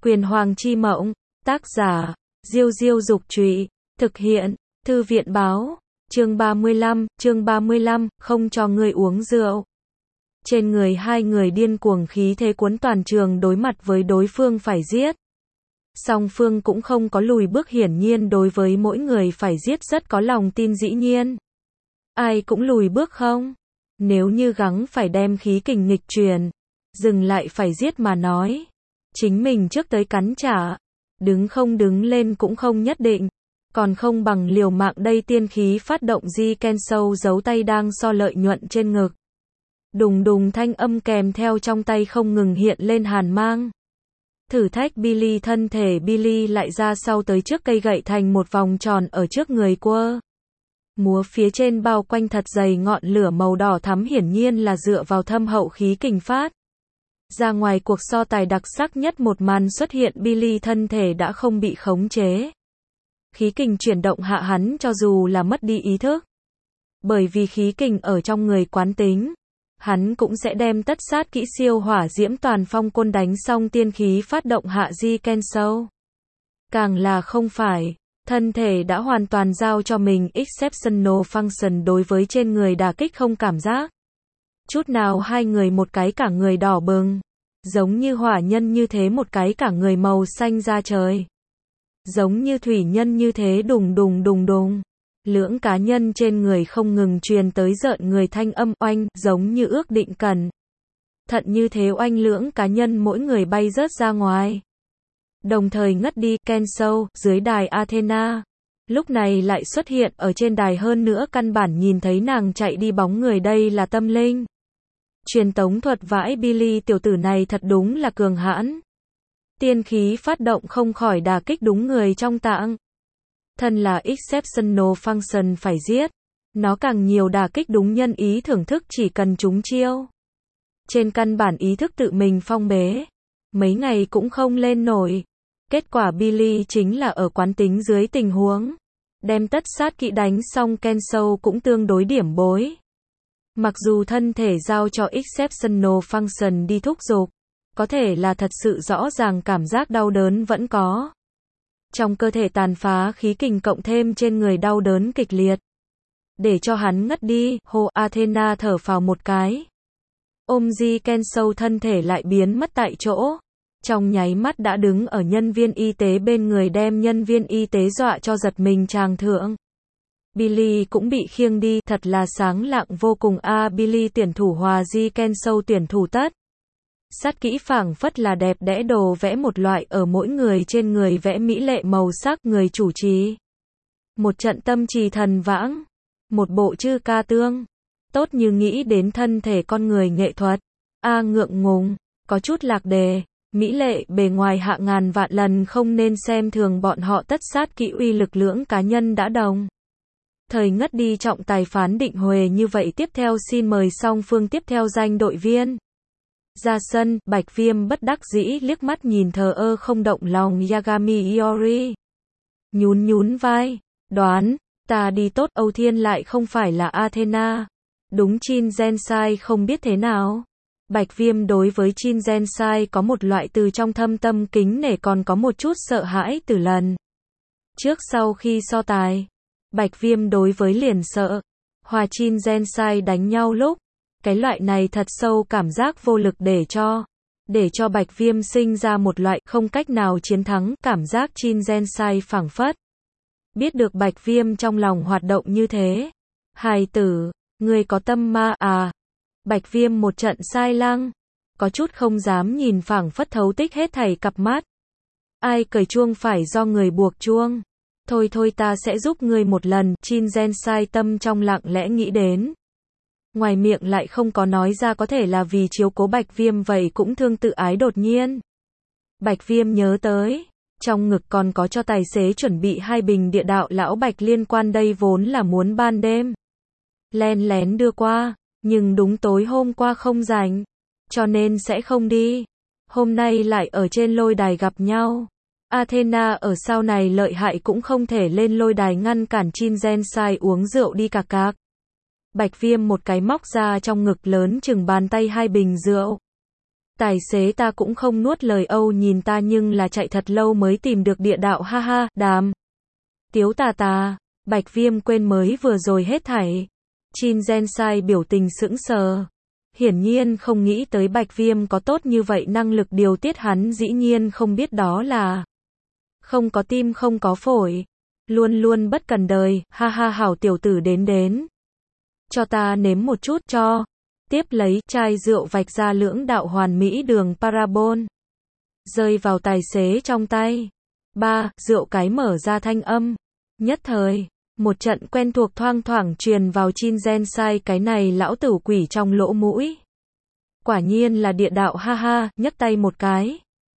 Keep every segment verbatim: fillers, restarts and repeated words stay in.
Quyền Hoàng chi mộng, tác giả, Diêu Diêu Dục Trụy, thực hiện, Thư viện Báo, chương ba mươi lăm, chương ba mươi lăm, không cho ngươi uống rượu. Trên người hai người điên cuồng khí thế cuốn toàn trường đối mặt với đối phương phải giết. Song phương cũng không có lùi bước, hiển nhiên đối với mỗi người phải giết rất có lòng tin dĩ nhiên. Ai cũng lùi bước không? Nếu như gắng phải đem khí kình nghịch truyền, dừng lại phải giết mà nói. Chính mình trước tới cắn trả, đứng không đứng lên cũng không nhất định, còn không bằng liều mạng đây. Tiên khí phát động Ji Kensou giấu tay đang so lợi nhuận trên ngực. Đùng đùng thanh âm kèm theo trong tay không ngừng hiện lên hàn mang. Thử thách Billy, thân thể Billy lại ra sau tới trước cây gậy thành một vòng tròn ở trước người quơ. Múa phía trên bao quanh thật dày ngọn lửa màu đỏ thắm, hiển nhiên là dựa vào thâm hậu khí kình phát ra ngoài. Cuộc so tài đặc sắc nhất một màn xuất hiện, Billy thân thể đã không bị khống chế. Khí kình chuyển động hạ hắn cho dù là mất đi ý thức. Bởi vì khí kình ở trong người quán tính, hắn cũng sẽ đem tất sát kỹ siêu hỏa diễm toàn phong côn đánh xong tiên khí phát động hạ Ji Kensou. Càng là không phải, thân thể đã hoàn toàn giao cho mình exceptional function, đối với trên người đả kích không cảm giác chút nào. Hai người một cái cả người đỏ bừng, giống như hỏa nhân như thế, một cái cả người màu xanh da trời, giống như thủy nhân như thế, đùng đùng đùng đùng. Lưỡng cá nhân trên người không ngừng truyền tới rợn người thanh âm oanh, giống như ước định cẩn thận như thế oanh, lưỡng cá nhân mỗi người bay rớt ra ngoài. Đồng thời ngất đi. Kensou, dưới đài Athena, lúc này lại xuất hiện ở trên đài, hơn nữa căn bản nhìn thấy nàng chạy đi bóng người, đây là tâm linh truyền tống thuật vãi. Billy tiểu tử này thật đúng là cường hãn. Tiên khí phát động không khỏi đả kích đúng người trong tạng. Thân là exceptional function phải giết, nó càng nhiều đả kích đúng nhân ý thưởng thức, chỉ cần trúng chiêu. Trên căn bản ý thức tự mình phong bế, mấy ngày cũng không lên nổi. Kết quả Billy chính là ở quán tính dưới tình huống đem tất sát kỹ đánh xong. Kensou cũng tương đối điểm bối. Mặc dù thân thể giao cho exceptional function đi thúc giục, có thể là thật sự rõ ràng cảm giác đau đớn vẫn có. Trong cơ thể tàn phá khí kình cộng thêm trên người đau đớn kịch liệt, để cho hắn ngất đi. Hô, Athena thở phào một cái, ôm Ji Kensou, thân thể lại biến mất tại chỗ. Trong nháy mắt đã đứng ở nhân viên y tế bên người, đem nhân viên y tế dọa cho giật mình tràng thượng. Billy cũng bị khiêng đi, thật là sáng lạng vô cùng a. À, Billy tuyển thủ hòa Ji Kensou tuyển thủ tất sát kỹ phảng phất là đẹp đẽ đồ vẽ một loại, ở mỗi người trên người vẽ mỹ lệ màu sắc. Người chủ trì một trận tâm trì thần vãng, một bộ chư ca tương tốt như nghĩ đến thân thể con người nghệ thuật. A à, ngượng ngùng, có chút lạc đề. Mỹ lệ bề ngoài hạ ngàn vạn lần không nên xem thường bọn họ. Tất sát kỹ uy lực lưỡng cá nhân đã đồng thời ngất đi. Trọng tài phán định huề như vậy, tiếp theo xin mời song phương tiếp theo danh đội viên ra sân. Bạch Viêm bất đắc dĩ liếc mắt nhìn thờ ơ không động lòng Yagami Iori, nhún nhún vai, đoán ta đi tốt. Âu Thiên lại không phải là Athena, đúng. Chin Gensai không biết thế nào. Bạch Viêm đối với Chin Gensai có một loại từ trong thâm tâm kính nể, còn có một chút sợ hãi. Từ lần trước sau khi so tài, Bạch Viêm đối với liền sợ hòa Chin Gensai đánh nhau lúc, cái loại này thật sâu cảm giác vô lực, để cho để cho Bạch Viêm sinh ra một loại không cách nào chiến thắng cảm giác. Chin Gensai phảng phất biết được Bạch Viêm trong lòng hoạt động như thế. Hài tử, người có tâm ma à? Bạch Viêm một trận sai lăng, có chút không dám nhìn, phảng phất thấu tích hết thảy cặp mắt. Ai cởi chuông phải do người buộc chuông. Thôi thôi, ta sẽ giúp ngươi một lần. Chin Gensai tâm trong lặng lẽ nghĩ đến, ngoài miệng lại không có nói ra, có thể là vì chiếu cố Bạch Viêm, vậy cũng thương tự ái. Đột nhiên Bạch Viêm nhớ tới, trong ngực còn có cho tài xế chuẩn bị hai bình địa đạo lão bạch liên quan, đây vốn là muốn ban đêm len lén đưa qua, nhưng đúng tối hôm qua không rảnh, cho nên sẽ không đi. Hôm nay lại ở trên lôi đài gặp nhau. Athena ở sau này lợi hại, cũng không thể lên lôi đài ngăn cản Chin Gensai uống rượu đi cạc cạc. Bạch Viêm một cái móc ra trong ngực lớn chừng bàn tay hai bình rượu. Tài xế ta cũng không nuốt lời Âu nhìn ta nhưng là chạy thật lâu mới tìm được địa đạo ha ha, đàm. Tiếu tà tà, Bạch Viêm quên mới vừa rồi hết thảy. Chin Gensai biểu tình sững sờ. Hiển nhiên không nghĩ tới Bạch Viêm có tốt như vậy năng lực điều tiết hắn dĩ nhiên không biết đó là không có tim không có phổi. Luôn luôn bất cần đời, ha ha hảo tiểu tử đến đến. Cho ta nếm một chút cho. Tiếp lấy chai rượu vạch ra lưỡng đạo hoàn mỹ đường parabol. Rơi vào tài xế trong tay. Ba, rượu cái mở ra thanh âm. Nhất thời, một trận quen thuộc thoang thoảng truyền vào Chin Gensai cái này lão tử quỷ trong lỗ mũi. Quả nhiên là địa đạo ha ha, nhấc tay một cái.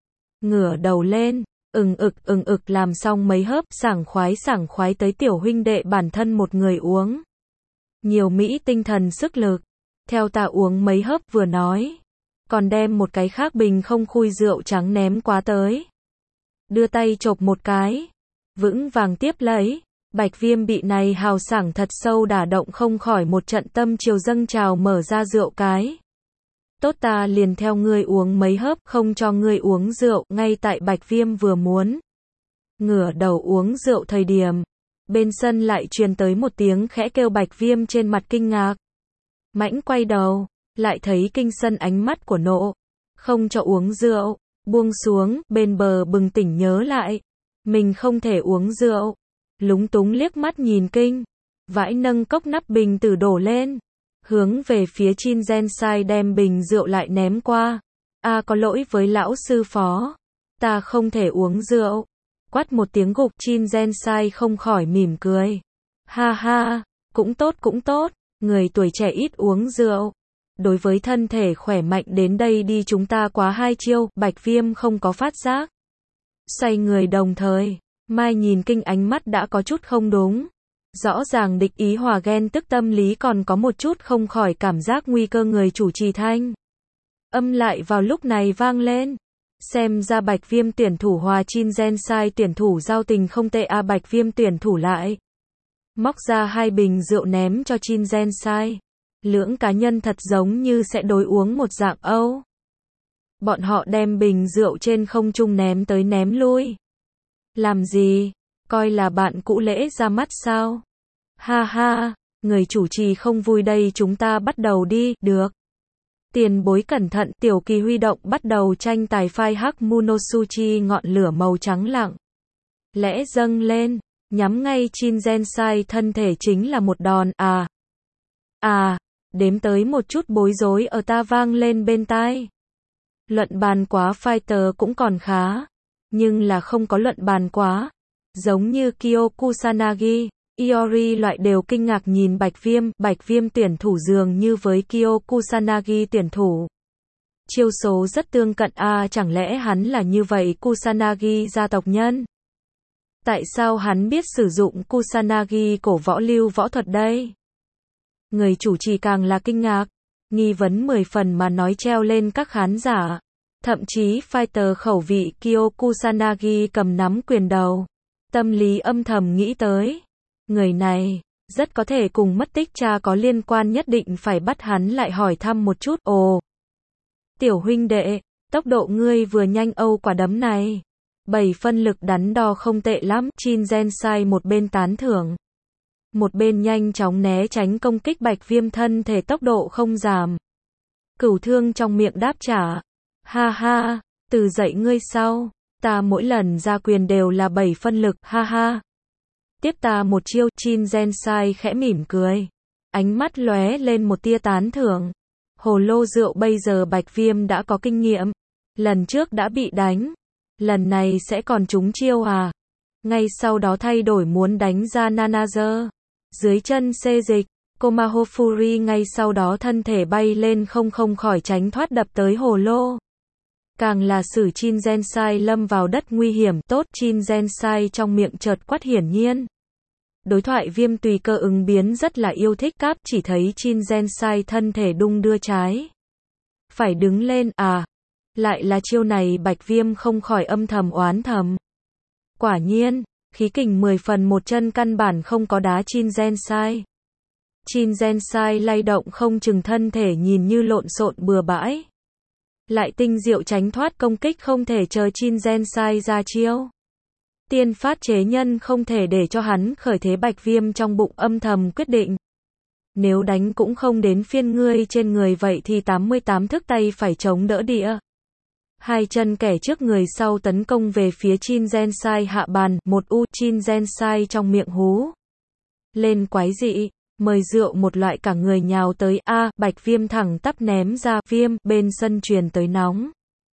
Ngửa đầu lên, ừng ực ừng ực làm xong mấy hớp, sảng khoái sảng khoái tới tiểu huynh đệ bản thân một người uống. Nhiều Mỹ tinh thần sức lực. Theo ta uống mấy hớp vừa nói. Còn đem một cái khác bình không khui rượu trắng ném quá tới. Đưa tay chộp một cái. Vững vàng tiếp lấy. Bạch Viêm bị này hào sảng thật sâu đả động không khỏi một trận tâm chiều dâng trào mở ra rượu cái. Tốt ta liền theo ngươi uống mấy hớp không cho ngươi uống rượu ngay tại Bạch Viêm vừa muốn. Ngửa đầu uống rượu thời điểm. Bên sân lại truyền tới một tiếng khẽ kêu Bạch Viêm trên mặt kinh ngạc. Mãnh quay đầu, lại thấy kinh sân ánh mắt của nộ. Không cho uống rượu, buông xuống, bên bờ bừng tỉnh nhớ lại. Mình không thể uống rượu. Lúng túng liếc mắt nhìn kinh. Vãi nâng cốc nắp bình tử đổ lên. Hướng về phía Chin Gensai đem bình rượu lại ném qua. A à, có lỗi với lão sư phó. Ta không thể uống rượu. Quát một tiếng gục Chin Gensai không khỏi mỉm cười. Ha ha, cũng tốt cũng tốt. Người tuổi trẻ ít uống rượu. Đối với thân thể khỏe mạnh đến đây đi chúng ta quá hai chiêu. Bạch Viêm không có phát giác. Xoay người đồng thời. Mai nhìn kinh ánh mắt đã có chút không đúng. Rõ ràng địch ý hòa ghen tức tâm lý còn có một chút không khỏi cảm giác nguy cơ người chủ trì thanh. Âm lại vào lúc này vang lên. Xem ra Bạch Viêm tuyển thủ hòa Chin Gensai tuyển thủ giao tình không tệ a à, Bạch Viêm tuyển thủ lại. Móc ra hai bình rượu ném cho Chin Gensai. Lưỡng cá nhân thật giống như sẽ đối uống một dạng Âu. Bọn họ đem bình rượu trên không trung ném tới ném lui. Làm gì? Coi là bạn cũ lễ ra mắt sao? Ha ha, người chủ trì không vui đây chúng ta bắt đầu đi, được. Tiền bối cẩn thận, Tiểu Kỳ huy động bắt đầu tranh tài phai hắc Munosuchi ngọn lửa màu trắng lặng. Lẽ dâng lên, nhắm ngay Chin Gensai thân thể chính là một đòn, à. À, đếm tới một chút bối rối ở ta vang lên bên tai. Luận bàn quá fighter cũng còn khá, nhưng là không có luận bàn quá. Giống như Kyo Kusanagi, Iori loại đều kinh ngạc nhìn Bạch Viêm, Bạch Viêm tuyển thủ dường như với Kyo Kusanagi tuyển thủ. Chiêu số rất tương cận a à, chẳng lẽ hắn là như vậy Kusanagi gia tộc nhân? Tại sao hắn biết sử dụng Kusanagi cổ võ lưu võ thuật đây? Người chủ trì càng là kinh ngạc, nghi vấn mười phần mà nói treo lên các khán giả. Thậm chí fighter khẩu vị Kyo Kusanagi cầm nắm quyền đầu. Tâm lý âm thầm nghĩ tới. Người này, rất có thể cùng mất tích cha có liên quan nhất định phải bắt hắn lại hỏi thăm một chút. Ồ! Tiểu huynh đệ, tốc độ ngươi vừa nhanh âu quả đấm này. Bảy phân lực đắn đo không tệ lắm. Chin Gensai một bên tán thưởng. Một bên nhanh chóng né tránh công kích Bạch Viêm thân thể tốc độ không giảm. Cửu thương trong miệng đáp trả. Ha ha, từ dậy ngươi sau. Ta mỗi lần ra quyền đều là bảy phân lực, ha ha. Tiếp ta một chiêu, Chin Gensai khẽ mỉm cười. Ánh mắt lóe lên một tia tán thưởng. Hồ lô rượu bây giờ Bạch Viêm đã có kinh nghiệm. Lần trước đã bị đánh. Lần này sẽ còn trúng chiêu à? Ngay sau đó thay đổi muốn đánh ra Nanager. Dưới chân xê dịch, Komaho Fury ngay sau đó thân thể bay lên không không khỏi tránh thoát đập tới hồ lô. Càng là xử Chin Gensai lâm vào đất nguy hiểm, tốt Chin Gensai trong miệng chợt quát hiển nhiên. Đối thoại Viêm tùy cơ ứng biến rất là yêu thích cáp chỉ thấy Chin Gensai thân thể đung đưa trái. Phải đứng lên, à. Lại là chiêu này Bạch Viêm không khỏi âm thầm oán thầm. Quả nhiên, khí kình mười phần một chân căn bản không có đá Chin Gensai. Chin Gensai lay động không chừng thân thể nhìn như lộn xộn bừa bãi. lại tinh diệu tránh thoát công kích không thể chờ Chin Gensai ra chiêu. Tiên phát chế nhân không thể để cho hắn khởi thế. Bạch Viêm trong bụng âm thầm quyết định. Nếu đánh cũng không đến phiên ngươi trên người vậy thì tám mươi tám thức tay phải chống đỡ địa. Hai chân kẻ trước người sau tấn công về phía Chin Gensai hạ bàn, một u Chin Gensai trong miệng hú lên quái dị, mời rượu một loại cả người nhào tới, a, Bạch Viêm thẳng tắp ném ra, viêm, bên sân truyền tới nóng.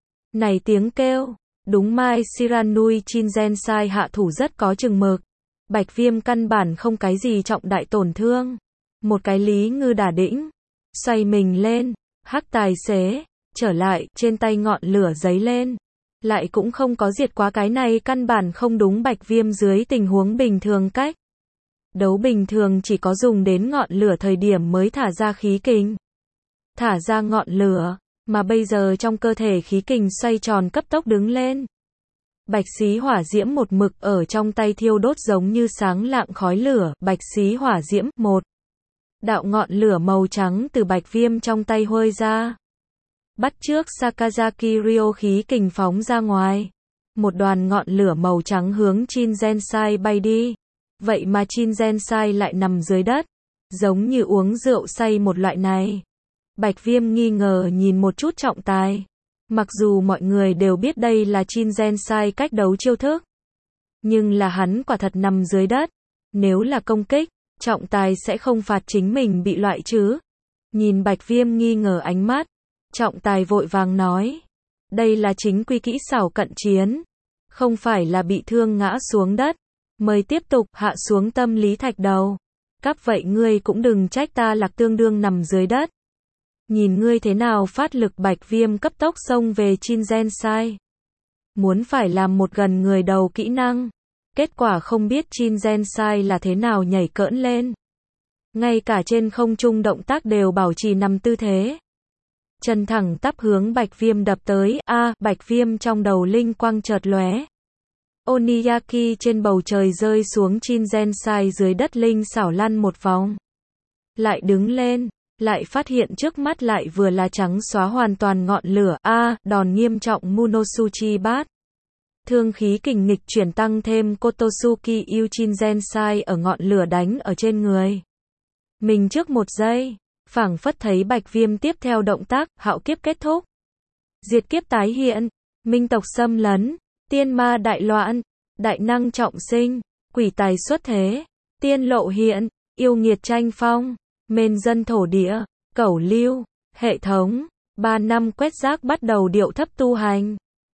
Này tiếng kêu, đúng Mai Shiranui. Chin Gensai hạ thủ rất có chừng mực. Bạch Viêm căn bản không cái gì trọng đại tổn thương. Một cái lý ngư đả đĩnh, xoay mình lên, hắc tài xế, trở lại, trên tay ngọn lửa giấy lên. Lại cũng không có diệt quá, cái này căn bản không đúng Bạch Viêm dưới tình huống bình thường cách. Đấu bình thường chỉ có dùng đến ngọn lửa thời điểm mới thả ra khí kình. Thả ra ngọn lửa, mà bây giờ trong cơ thể khí kình xoay tròn cấp tốc đứng lên. Bạch xí hỏa diễm một mực ở trong tay thiêu đốt giống như sáng lạng khói lửa, bạch xí hỏa diễm, một. Đạo ngọn lửa màu trắng từ Bạch Viêm trong tay huơi ra. Bắt trước Sakazaki Ryo khí kình phóng ra ngoài. Một đoàn ngọn lửa màu trắng hướng Chin Gensai bay đi. Vậy mà Chin Gensai lại nằm dưới đất. Giống như uống rượu say một loại này. Bạch Viêm nghi ngờ nhìn một chút trọng tài. Mặc dù mọi người đều biết đây là Chin Gensai cách đấu chiêu thức. Nhưng là hắn quả thật nằm dưới đất. Nếu là công kích, trọng tài sẽ không phạt chính mình bị loại chứ. Nhìn Bạch Viêm nghi ngờ ánh mắt, trọng tài vội vàng nói. Đây là chính quy kỹ xảo cận chiến. Không phải là bị thương ngã xuống đất. Mời tiếp tục hạ xuống tâm lý thạch đầu. Cắp vậy ngươi cũng đừng trách ta lạc tương đương nằm dưới đất. Nhìn ngươi thế nào phát lực. Bạch Viêm cấp tốc xông về Chin Gensai. Muốn phải làm một gần người đầu kỹ năng. Kết quả không biết Chin Gensai là thế nào nhảy cỡn lên. Ngay cả trên không trung động tác đều bảo trì nằm tư thế. Chân thẳng tắp hướng Bạch Viêm đập tới, a, à, Bạch Viêm trong đầu linh quang chợt lóe. Oniyaki trên bầu trời rơi xuống, Chin Gensai dưới đất linh xảo lăn một vòng. Lại đứng lên, lại phát hiện trước mắt lại vừa là trắng xóa hoàn toàn ngọn lửa, a, à, đòn nghiêm trọng Munosuchi bát. Thương khí kình nghịch chuyển tăng thêm Kotosuki Yu. Chin Gensai ở ngọn lửa đánh ở trên người mình trước một giây, phảng phất thấy Bạch Viêm tiếp theo động tác, hạo kiếp kết thúc. Diệt kiếp tái hiện, minh tộc xâm lấn, tiên ma đại loạn, đại năng trọng sinh, quỷ tài xuất thế, tiên lộ hiện, yêu nghiệt tranh phong, mên dân thổ địa, cẩu lưu, hệ thống, ba năm quét rác bắt đầu điệu thấp tu hành.